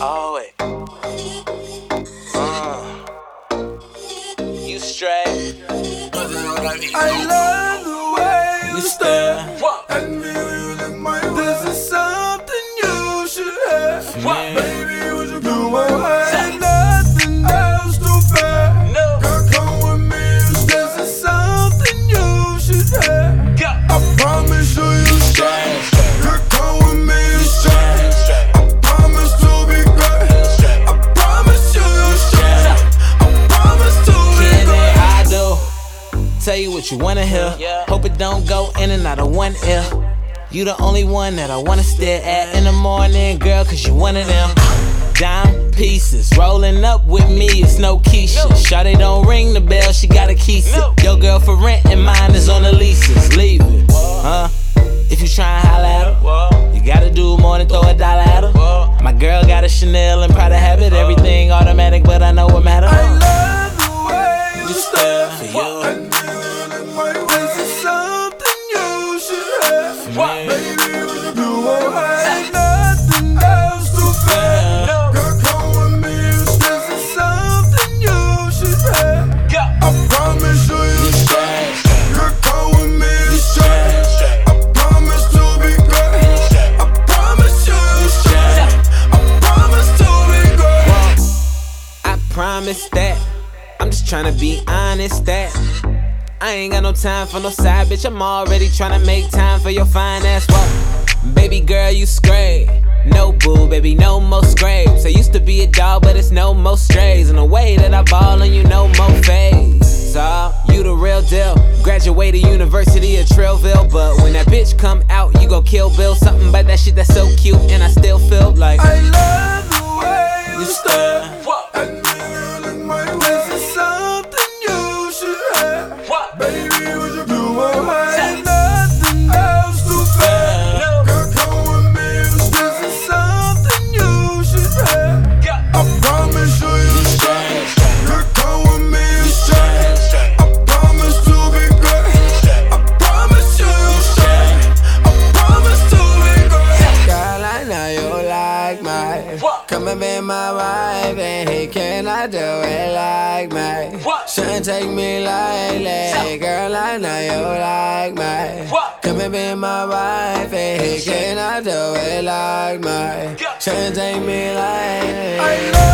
Always. You straight. I love the way you stare at me with my way. This is something you should have. Baby, what you doing? Ain't nothing else to bear. Girl, come with me. This is something you should have. I promise you straight. Girl, come with me straight. I promise to be great. I promise you straight. I promise to be great. I do. Tell you what you wanna hear. Hope it don't go in and out of one ear. You the only one that I wanna stare at in the morning, girl, cause you one of them. Dime pieces, rolling up with me, it's no Keisha. Shawty don't ring the bell, she gotta keep it. Your girl for rent and mine is on the leases. Leave it, if you try and holla at her, you gotta do more than throw a dollar at her. My girl got a Chanel and Prada habit, everything automatic, but I know what matters. I love the way you stare For you. This is something you should have. Baby, what you doing? Ain't nothing else to fear. Girl, come with me. This is something you should have. I promise you straight. Girl, come with me straight. I promise to be great. I promise you straight. I promise to be great. I promise that. I'm just tryna be honest that I ain't got no time for no side bitch. I'm already tryna make time for your fine ass walk. Baby girl, you straight. No boo, baby, no more scrapes. I used to be a dog, but it's no more strays. And the way that I ball on you, no more fades. So, you the real deal. Graduated University of Trillville, but when that bitch come out, you gon' kill Bill. Something about that shit that's so cute, and I still feel like I love the way you stare. Baby, what you doing? Ain't nothing else to fear. Girl, come with me. This is something you should have. I promise you straight. Girl, come with me straight. I promise to be great. I promise you straight. I promise to be great. Girl, I know you like me. Come and be my wife, and he cannot do it like me. Shouldn't take me lightly. Girl, I know you like me. Come and be my wife, and he cannot do it like me. Shouldn't take me lightly.